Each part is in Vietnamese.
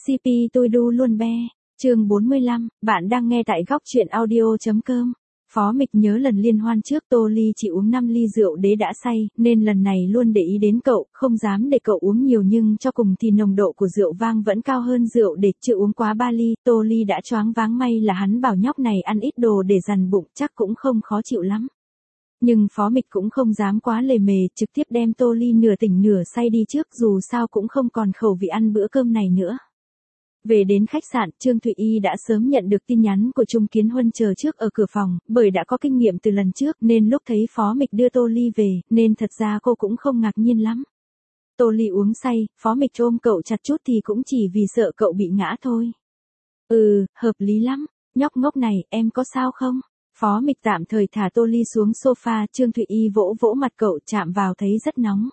CP tôi đu luôn be. Chương 45, bạn đang nghe tại góc truyện audio.com. Phó Mịch nhớ lần liên hoan trước Tô Ly chỉ uống 5 ly rượu đế đã say, nên lần này luôn để ý đến cậu, không dám để cậu uống nhiều nhưng cho cùng thì nồng độ của rượu vang vẫn cao hơn rượu đế, chưa uống quá 3 ly, Tô Ly đã choáng váng, may là hắn bảo nhóc này ăn ít đồ để dằn bụng, chắc cũng không khó chịu lắm. Nhưng Phó Mịch cũng không dám quá lề mề, trực tiếp đem Tô Ly nửa tỉnh nửa say đi trước, dù sao cũng không còn khẩu vị ăn bữa cơm này nữa. Về đến khách sạn, Trương Thụy Y đã sớm nhận được tin nhắn của Trung Kiến Huân chờ trước ở cửa phòng, bởi đã có kinh nghiệm từ lần trước nên lúc thấy Phó Mịch đưa Tô Ly về, nên thật ra cô cũng không ngạc nhiên lắm. Tô Ly uống say, Phó Mịch ôm cậu chặt chút thì cũng chỉ vì sợ cậu bị ngã thôi. Hợp lý lắm, nhóc ngốc này, em có sao không? Phó Mịch tạm thời thả Tô Ly xuống sofa, Trương Thụy Y vỗ vỗ mặt cậu, chạm vào thấy rất nóng.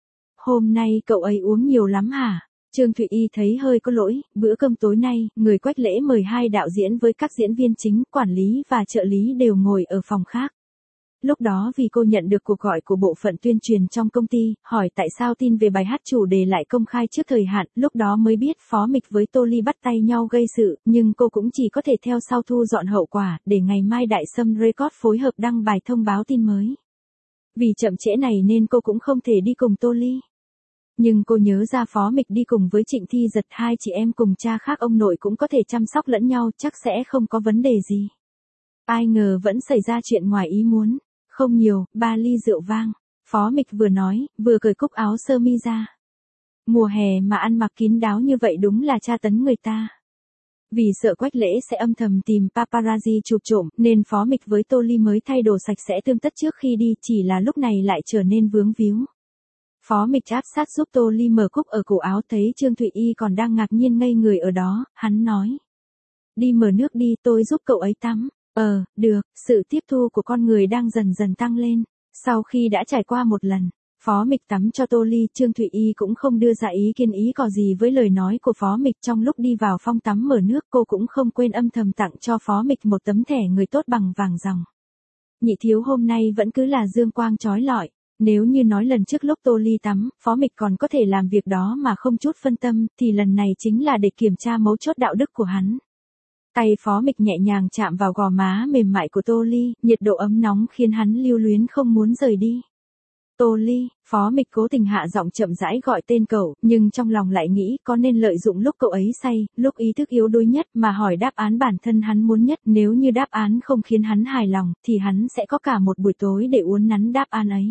Hôm nay cậu ấy uống nhiều lắm hả? Trương Thụy Y thấy hơi có lỗi, bữa cơm tối nay, người Quách Lễ mời 2 đạo diễn với các diễn viên chính, quản lý và trợ lý đều ngồi ở phòng khác. Lúc đó vì cô nhận được cuộc gọi của bộ phận tuyên truyền trong công ty, hỏi tại sao tin về bài hát chủ đề lại công khai trước thời hạn, lúc đó mới biết Phó Mịch với Tô Ly bắt tay nhau gây sự, nhưng cô cũng chỉ có thể theo sau thu dọn hậu quả, để ngày mai Đại Sâm Record phối hợp đăng bài thông báo tin mới. Vì chậm trễ này nên cô cũng không thể đi cùng Tô Ly. Nhưng cô nhớ ra Phó Mịch đi cùng với Trịnh Thi Giật, 2 chị em cùng cha khác ông nội cũng có thể chăm sóc lẫn nhau, chắc sẽ không có vấn đề gì. Ai ngờ vẫn xảy ra chuyện ngoài ý muốn. Không nhiều, 3 ly rượu vang. Phó Mịch vừa nói, vừa cởi cúc áo sơ mi ra. Mùa hè mà ăn mặc kín đáo như vậy đúng là tra tấn người ta. Vì sợ Quách Lễ sẽ âm thầm tìm paparazzi chụp trộm, nên Phó Mịch với Tô Ly mới thay đồ sạch sẽ tươm tất trước khi đi, chỉ là lúc này lại trở nên vướng víu. Phó Mịch áp sát giúp Tô Ly mở cúc ở cổ áo, thấy Trương Thụy Y còn đang ngạc nhiên ngây người ở đó, hắn nói. Đi mở nước đi, tôi giúp cậu ấy tắm. Được, sự tiếp thu của con người đang dần dần tăng lên. Sau khi đã trải qua một lần, Phó Mịch tắm cho Tô Ly, Trương Thụy Y cũng không đưa ra ý kiến ý cò gì với lời nói của Phó Mịch. Trong lúc đi vào phòng tắm mở nước, cô cũng không quên âm thầm tặng cho Phó Mịch một tấm thẻ người tốt bằng vàng ròng. Nhị thiếu hôm nay vẫn cứ là dương quang chói lọi. Nếu như nói lần trước lúc Tô Ly tắm, Phó Mịch còn có thể làm việc đó mà không chút phân tâm, thì lần này chính là để kiểm tra mấu chốt đạo đức của hắn. Tay Phó Mịch nhẹ nhàng chạm vào gò má mềm mại của Tô Ly, nhiệt độ ấm nóng khiến hắn lưu luyến không muốn rời đi. Tô Ly, Phó Mịch cố tình hạ giọng chậm rãi gọi tên cậu, nhưng trong lòng lại nghĩ có nên lợi dụng lúc cậu ấy say, lúc ý thức yếu đuối nhất mà hỏi đáp án bản thân hắn muốn nhất. Nếu như đáp án không khiến hắn hài lòng, thì hắn sẽ có cả một buổi tối để uốn nắn đáp án ấy.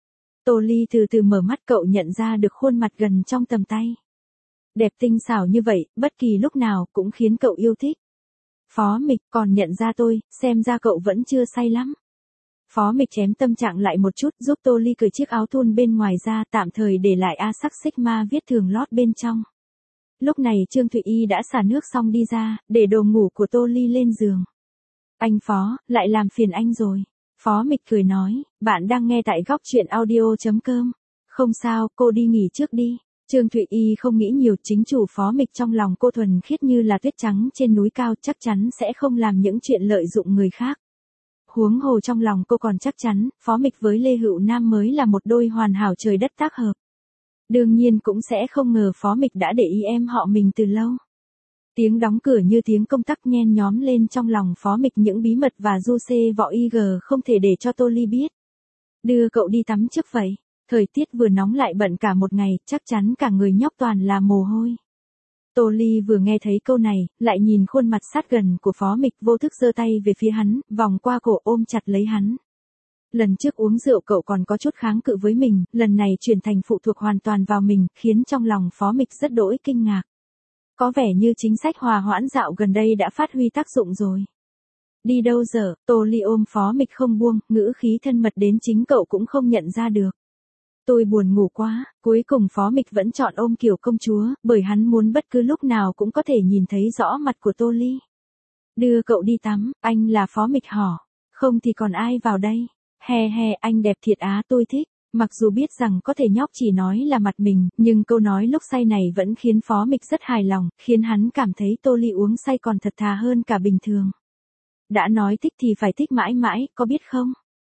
Tô Ly từ từ mở mắt, cậu nhận ra được khuôn mặt gần trong tầm tay. Đẹp tinh xảo như vậy, bất kỳ lúc nào cũng khiến cậu yêu thích. Phó Mịch còn nhận ra tôi, xem ra cậu vẫn chưa say lắm. Phó Mịch chém tâm trạng lại một chút, giúp Tô Ly cởi chiếc áo thun bên ngoài ra, tạm thời để lại A sắc Sigma viết thường lót bên trong. Lúc này Trương Thụy Y đã xả nước xong đi ra, để đồ ngủ của Tô Ly lên giường. Anh Phó, lại làm phiền anh rồi. Phó Mịch cười nói, bạn đang nghe tại góc truyện audio.com. Không sao, cô đi nghỉ trước đi. Trương Thụy Y không nghĩ nhiều, chính chủ Phó Mịch trong lòng cô thuần khiết như là tuyết trắng trên núi cao, chắc chắn sẽ không làm những chuyện lợi dụng người khác. Huống hồ trong lòng cô còn chắc chắn, Phó Mịch với Lê Hữu Nam mới là một đôi hoàn hảo trời đất tác hợp. Đương nhiên cũng sẽ không ngờ Phó Mịch đã để ý em họ mình từ lâu. Tiếng đóng cửa như tiếng công tắc nhen nhóm lên trong lòng Phó Mịch những bí mật và du xê võ IG không thể để cho Tô Ly biết. Đưa cậu đi tắm trước vậy. Thời tiết vừa nóng lại bận cả một ngày, chắc chắn cả người nhóc toàn là mồ hôi. Tô Ly vừa nghe thấy câu này, lại nhìn khuôn mặt sát gần của Phó Mịch, vô thức giơ tay về phía hắn, vòng qua cổ ôm chặt lấy hắn. Lần trước uống rượu cậu còn có chút kháng cự với mình, lần này chuyển thành phụ thuộc hoàn toàn vào mình, khiến trong lòng Phó Mịch rất đỗi kinh ngạc. Có vẻ như chính sách hòa hoãn dạo gần đây đã phát huy tác dụng rồi. Đi đâu giờ? Tô Ly ôm Phó Mịch không buông, ngữ khí thân mật đến chính cậu cũng không nhận ra được. Tôi buồn ngủ quá, cuối cùng Phó Mịch vẫn chọn ôm kiểu công chúa, bởi hắn muốn bất cứ lúc nào cũng có thể nhìn thấy rõ mặt của Tô Ly. Đưa cậu đi tắm, anh là Phó Mịch hỏ. Không thì còn ai vào đây? He, anh đẹp thiệt á, tôi thích. Mặc dù biết rằng có thể nhóc chỉ nói là mặt mình, nhưng câu nói lúc say này vẫn khiến Phó Mịch rất hài lòng, khiến hắn cảm thấy Tô Ly uống say còn thật thà hơn cả bình thường. Đã nói thích thì phải thích mãi mãi, có biết không?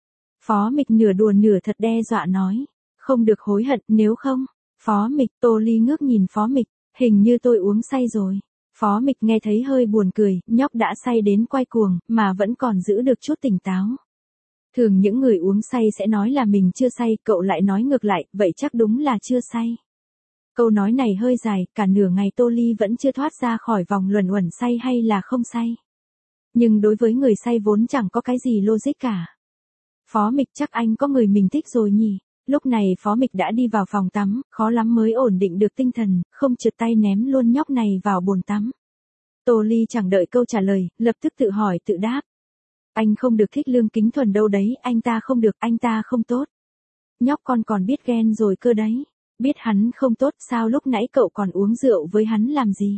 Phó Mịch nửa đùa nửa thật đe dọa nói. Không được hối hận, nếu không. Phó Mịch, Tô Ly ngước nhìn Phó Mịch. Hình như tôi uống say rồi. Phó Mịch nghe thấy hơi buồn cười, nhóc đã say đến quay cuồng, mà vẫn còn giữ được chút tỉnh táo. Thường những người uống say sẽ nói là mình chưa say, cậu lại nói ngược lại, vậy chắc đúng là chưa say. Câu nói này hơi dài, cả nửa ngày Tô Ly vẫn chưa thoát ra khỏi vòng luẩn quẩn say hay là không say. Nhưng đối với người say vốn chẳng có cái gì logic cả. Phó Mịch, chắc anh có người mình thích rồi nhỉ? Lúc này Phó Mịch đã đi vào phòng tắm, khó lắm mới ổn định được tinh thần, không trượt tay ném luôn nhóc này vào bồn tắm. Tô Ly chẳng đợi câu trả lời, lập tức tự hỏi tự đáp. Anh không được thích Lương Kính Thuần đâu đấy, anh ta không được, anh ta không tốt. Nhóc con còn biết ghen rồi cơ đấy. Biết hắn không tốt sao lúc nãy cậu còn uống rượu với hắn làm gì?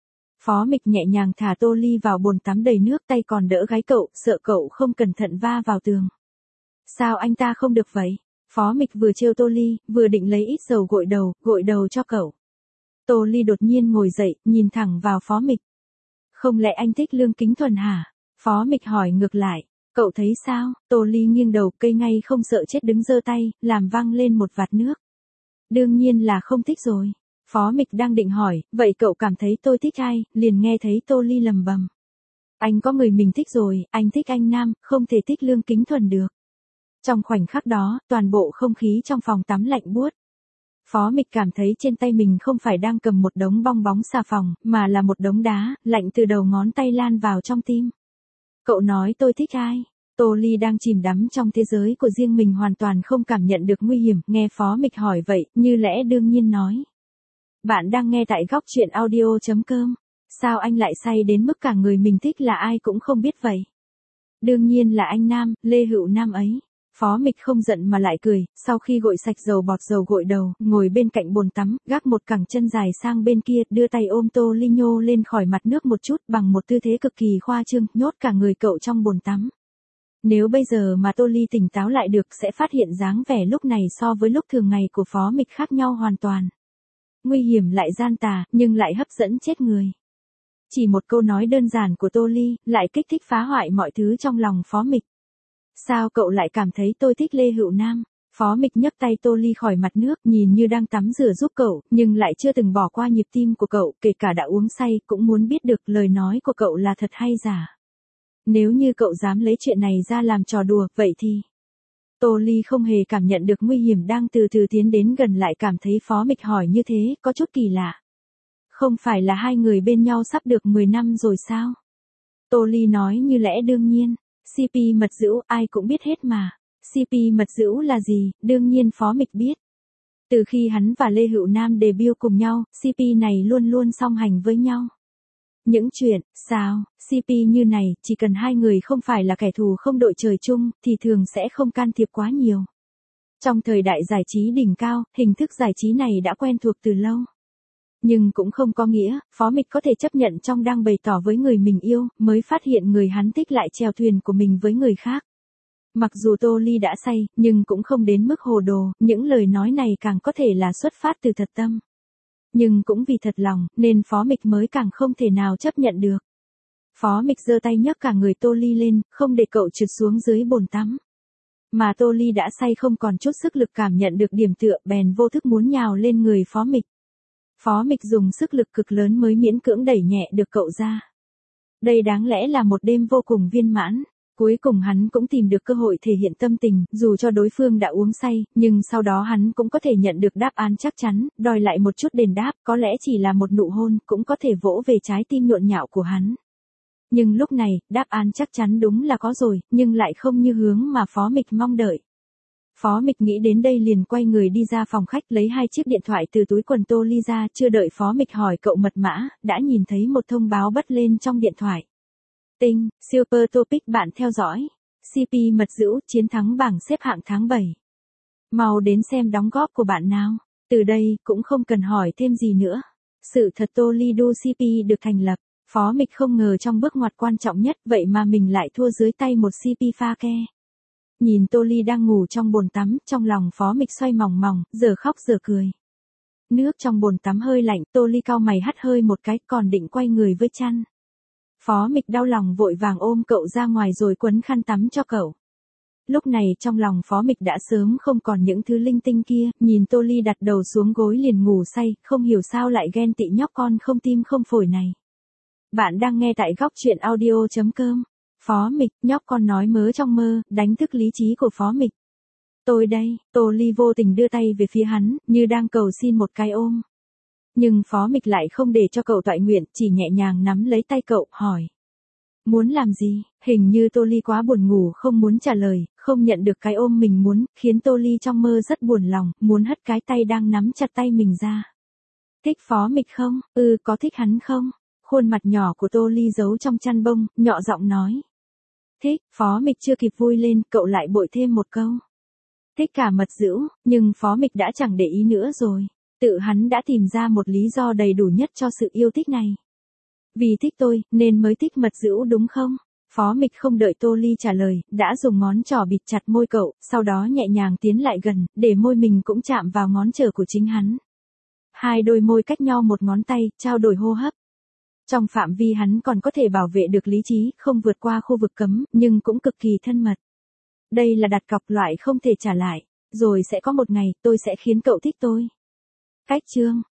Phó Mịch nhẹ nhàng thả Tô Ly vào bồn tắm đầy nước, tay còn đỡ gáy cậu, sợ cậu không cẩn thận va vào tường. Sao anh ta không được vậy? Phó Mịch vừa trêu Tô Ly, vừa định lấy ít dầu gội đầu cho cậu. Tô Ly đột nhiên ngồi dậy, nhìn thẳng vào Phó Mịch. Không lẽ anh thích Lương Kính Thuần hả? Phó Mịch hỏi ngược lại. Cậu thấy sao? Tô Ly nghiêng đầu, cây ngay không sợ chết đứng giơ tay, làm văng lên một vạt nước. Đương nhiên là không thích rồi. Phó Mịch đang định hỏi, vậy cậu cảm thấy tôi thích ai, liền nghe thấy Tô Ly lầm bầm. Anh có người mình thích rồi, anh thích anh nam, không thể thích Lương Kính Thuần được. Trong khoảnh khắc đó, toàn bộ không khí trong phòng tắm lạnh buốt. Phó Mịch cảm thấy trên tay mình không phải đang cầm một đống bong bóng xà phòng, mà là một đống đá, lạnh từ đầu ngón tay lan vào trong tim. Cậu nói tôi thích ai? Tô Ly đang chìm đắm trong thế giới của riêng mình hoàn toàn không cảm nhận được nguy hiểm, nghe Phó Mịch hỏi vậy, như lẽ đương nhiên nói. Bạn đang nghe tại góc truyện audio.com. Sao anh lại say đến mức cả người mình thích là ai cũng không biết vậy? Đương nhiên là anh Nam, Lê Hữu Nam ấy. Phó Mịch không giận mà lại cười, sau khi gội sạch dầu bọt dầu gội đầu, ngồi bên cạnh bồn tắm, gác một cẳng chân dài sang bên kia, đưa tay ôm Tô Ly nhô lên khỏi mặt nước một chút bằng một tư thế cực kỳ khoa trương, nhốt cả người cậu trong bồn tắm. Nếu bây giờ mà Tô Ly tỉnh táo lại được sẽ phát hiện dáng vẻ lúc này so với lúc thường ngày của Phó Mịch khác nhau hoàn toàn. Nguy hiểm lại gian tà, nhưng lại hấp dẫn chết người. Chỉ một câu nói đơn giản của Tô Ly, lại kích thích phá hoại mọi thứ trong lòng Phó Mịch. Sao cậu lại cảm thấy tôi thích Lê Hữu Nam? Phó Mịch nhấc tay Tô Ly khỏi mặt nước, nhìn như đang tắm rửa giúp cậu, nhưng lại chưa từng bỏ qua nhịp tim của cậu, kể cả đã uống say, cũng muốn biết được lời nói của cậu là thật hay giả. Nếu như cậu dám lấy chuyện này ra làm trò đùa, vậy thì... Tô Ly không hề cảm nhận được nguy hiểm đang từ từ tiến đến gần, lại cảm thấy Phó Mịch hỏi như thế, có chút kỳ lạ. Không phải là hai người bên nhau sắp được 10 năm rồi sao? Tô Ly nói như lẽ đương nhiên. CP mật dữ, ai cũng biết hết mà. CP mật dữ là gì, đương nhiên Phó Mịch biết. Từ khi hắn và Lê Hữu Nam debut cùng nhau, CP này luôn luôn song hành với nhau. Những chuyện, sao, CP như này, chỉ cần hai người không phải là kẻ thù không đội trời chung, thì thường sẽ không can thiệp quá nhiều. Trong thời đại giải trí đỉnh cao, hình thức giải trí này đã quen thuộc từ lâu. Nhưng cũng không có nghĩa, Phó Mịch có thể chấp nhận trong đang bày tỏ với người mình yêu, mới phát hiện người hắn thích lại chèo thuyền của mình với người khác. Mặc dù Tô Ly đã say, nhưng cũng không đến mức hồ đồ, những lời nói này càng có thể là xuất phát từ thật tâm. Nhưng cũng vì thật lòng, nên Phó Mịch mới càng không thể nào chấp nhận được. Phó Mịch giơ tay nhấc cả người Tô Ly lên, không để cậu trượt xuống dưới bồn tắm. Mà Tô Ly đã say không còn chút sức lực cảm nhận được điểm tựa, bèn vô thức muốn nhào lên người Phó Mịch. Phó Mịch dùng sức lực cực lớn mới miễn cưỡng đẩy nhẹ được cậu ra. Đây đáng lẽ là một đêm vô cùng viên mãn. Cuối cùng hắn cũng tìm được cơ hội thể hiện tâm tình, dù cho đối phương đã uống say, nhưng sau đó hắn cũng có thể nhận được đáp án chắc chắn, đòi lại một chút đền đáp, có lẽ chỉ là một nụ hôn, cũng có thể vỗ về trái tim nhộn nhạo của hắn. Nhưng lúc này, đáp án chắc chắn đúng là có rồi, nhưng lại không như hướng mà Phó Mịch mong đợi. Phó Mịch nghĩ đến đây liền quay người đi ra phòng khách lấy 2 chiếc điện thoại từ túi quần Tô Ly ra, chưa đợi Phó Mịch hỏi cậu mật mã, đã nhìn thấy một thông báo bật lên trong điện thoại. Tinh, Super Topic bạn theo dõi. CP mật dữ chiến thắng bảng xếp hạng tháng 7. Mau đến xem đóng góp của bạn nào. Từ đây, cũng không cần hỏi thêm gì nữa. Sự thật Tô Ly Du CP được thành lập. Phó Mịch không ngờ trong bước ngoặt quan trọng nhất vậy mà mình lại thua dưới tay một CP pha ke. Nhìn Tô Ly đang ngủ trong bồn tắm, trong lòng Phó Mịch xoay mòng mòng, giờ khóc giờ cười. Nước trong bồn tắm hơi lạnh, Tô Ly cau mày hắt hơi một cái, còn định quay người với chăn. Phó Mịch đau lòng vội vàng ôm cậu ra ngoài rồi quấn khăn tắm cho cậu. Lúc này trong lòng Phó Mịch đã sớm không còn những thứ linh tinh kia, nhìn Tô Ly đặt đầu xuống gối liền ngủ say, không hiểu sao lại ghen tị nhóc con không tim không phổi này. Bạn đang nghe tại góc truyện audio.com. Phó Mịch, nhóc con nói mớ trong mơ, đánh thức lý trí của Phó Mịch. Tôi đây, Tô Ly vô tình đưa tay về phía hắn, như đang cầu xin một cái ôm. Nhưng Phó Mịch lại không để cho cậu toại nguyện, chỉ nhẹ nhàng nắm lấy tay cậu, hỏi. Muốn làm gì? Hình như Tô Ly quá buồn ngủ không muốn trả lời, không nhận được cái ôm mình muốn, khiến Tô Ly trong mơ rất buồn lòng, muốn hất cái tay đang nắm chặt tay mình ra. Thích Phó Mịch không? Có thích hắn không? Khuôn mặt nhỏ của Tô Ly giấu trong chăn bông, nhỏ giọng nói. Thích. Phó Mịch chưa kịp vui lên, cậu lại bội thêm một câu. Thích cả mật dữ, nhưng Phó Mịch đã chẳng để ý nữa rồi. Tự hắn đã tìm ra một lý do đầy đủ nhất cho sự yêu thích này. Vì thích tôi, nên mới thích mật dữ đúng không? Phó Mịch không đợi Tô Ly trả lời, đã dùng ngón trỏ bịt chặt môi cậu, sau đó nhẹ nhàng tiến lại gần, để môi mình cũng chạm vào ngón trỏ của chính hắn. Hai đôi môi cách nhau một ngón tay, trao đổi hô hấp. Trong phạm vi hắn còn có thể bảo vệ được lý trí, không vượt qua khu vực cấm, nhưng cũng cực kỳ thân mật. Đây là đặt cọc loại không thể trả lại, rồi sẽ có một ngày, tôi sẽ khiến cậu thích tôi. Cách chương